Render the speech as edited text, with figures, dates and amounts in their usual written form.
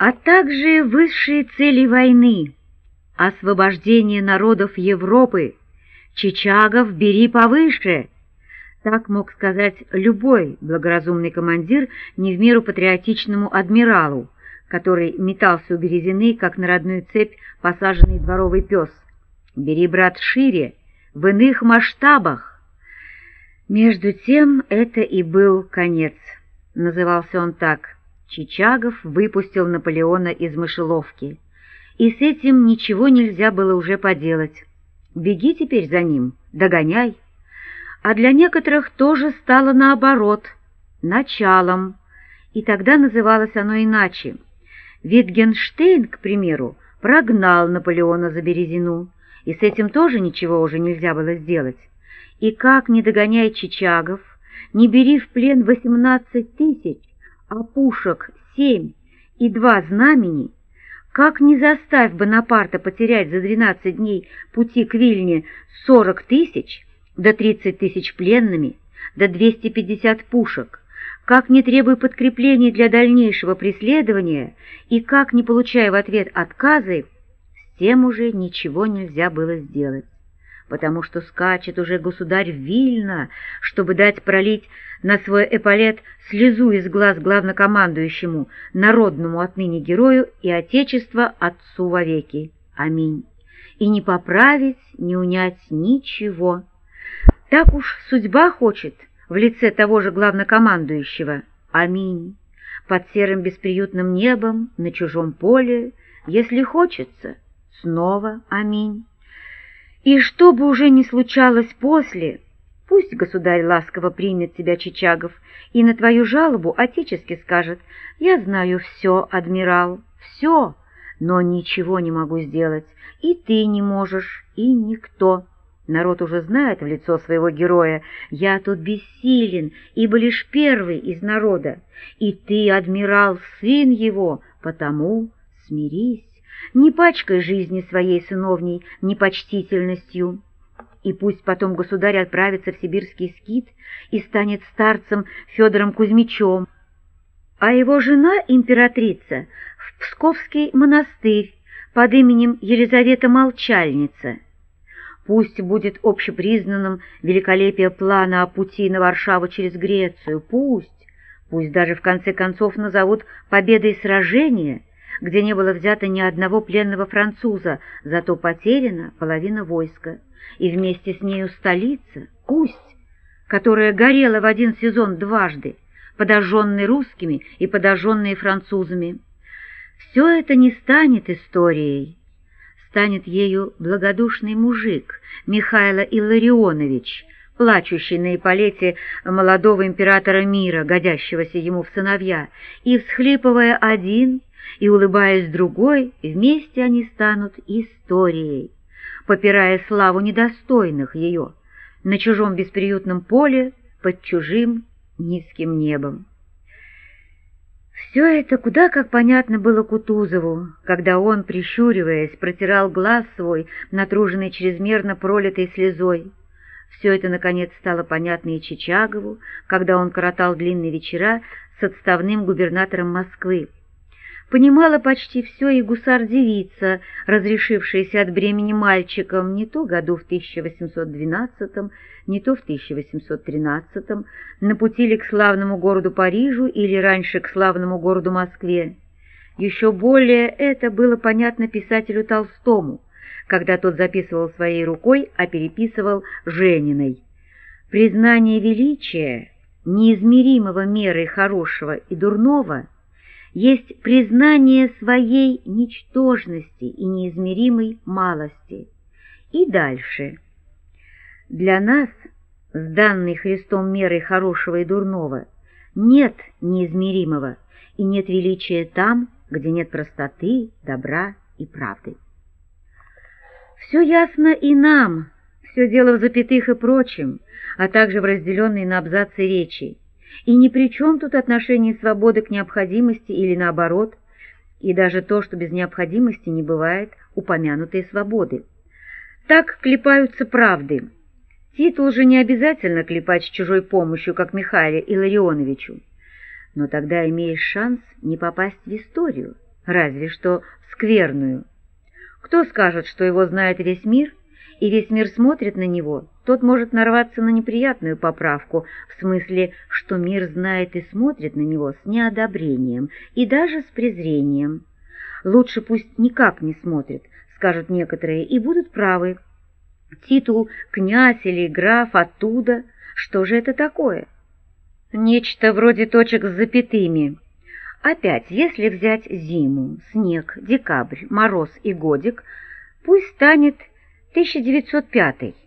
а также высшие цели войны — освобождение народов Европы. Чичагов бери повыше. Так мог сказать любой благоразумный командир не в меру патриотичному адмиралу, который метался у Березины, как на родную цепь посаженный дворовый пес. Бери, брат, шире, в иных масштабах. Между тем это и был конец. Назывался он так. Чичагов выпустил Наполеона из мышеловки, и с этим ничего нельзя было уже поделать. Беги теперь за ним, догоняй. А для некоторых тоже стало наоборот, началом, и тогда называлось оно иначе. Витгенштейн, к примеру, прогнал Наполеона за Березину, и с этим тоже ничего уже нельзя было сделать. И как не догоняй Чичагов, не бери в плен 18 тысяч, а пушек 7 и 2 знамени, как не заставь Бонапарта потерять за 12 дней пути к Вильне 40 тысяч, до 30 тысяч пленными, до 250 пушек, как не требуй подкреплений для дальнейшего преследования и как не получая в ответ отказы, с тем уже ничего нельзя было сделать, потому что скачет уже государь в Вильно, чтобы дать пролить на свой эполет слезу из глаз главнокомандующему, народному отныне герою и Отечества отцу вовеки. Аминь. И не поправить, не унять ничего. Так уж судьба хочет в лице того же главнокомандующего. Аминь. Под серым бесприютным небом, на чужом поле, если хочется, снова аминь. И что бы уже ни случалось после, пусть государь ласково примет тебя, Чичагов, и на твою жалобу отечески скажет: «Я знаю все, адмирал, все, но ничего не могу сделать, и ты не можешь, и никто». Народ уже знает в лицо своего героя: «Я тут бессилен, ибо лишь первый из народа, и ты, адмирал, сын его, потому смирись, не пачкай жизни своей сыновней непочтительностью». И пусть потом государь отправится в сибирский скит и станет старцем Федором Кузьмичем, а его жена, императрица, в Псковский монастырь под именем Елизавета Молчальница. Пусть будет общепризнанным великолепие плана о пути на Варшаву через Грецию, пусть даже в конце концов назовут победой сражения, где не было взято ни одного пленного француза, зато потеряна половина войска, и вместе с нею столица, пусть, которая горела в один сезон дважды, подожженной русскими и подожженной французами. Все это не станет историей. Станет ею благодушный мужик Михаил Илларионович, плачущий на эполете молодого императора мира, годящегося ему в сыновья, и, всхлипывая один и улыбаясь другой, вместе они станут историей, попирая славу недостойных ее на чужом бесприютном поле под чужим низким небом. Все это куда как понятно было Кутузову, когда он, прищуриваясь, протирал глаз свой, натруженный чрезмерно пролитой слезой. Все это, наконец, стало понятно и Чичагову, когда он коротал длинные вечера с отставным губернатором Москвы. Понимала почти все и гусар-девица, разрешившаяся от бремени мальчиком не то году в 1812, не то в 1813, на пути ли к славному городу Парижу или раньше к славному городу Москве. Еще более это было понятно писателю Толстому, когда тот записывал своей рукой, а переписывал Жениной. Признание величия, неизмеримого мерой хорошего и дурного, есть признание своей ничтожности и неизмеримой малости. И дальше. Для нас, с данной Христом мерой хорошего и дурного, нет неизмеримого и нет величия там, где нет простоты, добра и правды. Все ясно и нам, все дело в запятых и прочем, а также в разделенной на абзацы речи. И ни при чем тут отношение свободы к необходимости или наоборот, и даже то, что без необходимости не бывает упомянутой свободы. Так клепаются правды. Титул же не обязательно клепать с чужой помощью, как Михаилу Илларионовичу. Но тогда имеешь шанс не попасть в историю, разве что скверную. Кто скажет, что его знает весь мир, и весь мир смотрит на него, тот может нарваться на неприятную поправку, в смысле, что мир знает и смотрит на него с неодобрением и даже с презрением. Лучше пусть никак не смотрит, скажут некоторые, и будут правы. Титул «князь» или «граф» оттуда, что же это такое? Нечто вроде точек с запятыми. Опять, если взять зиму, снег, декабрь, мороз и годик, пусть станет 1905,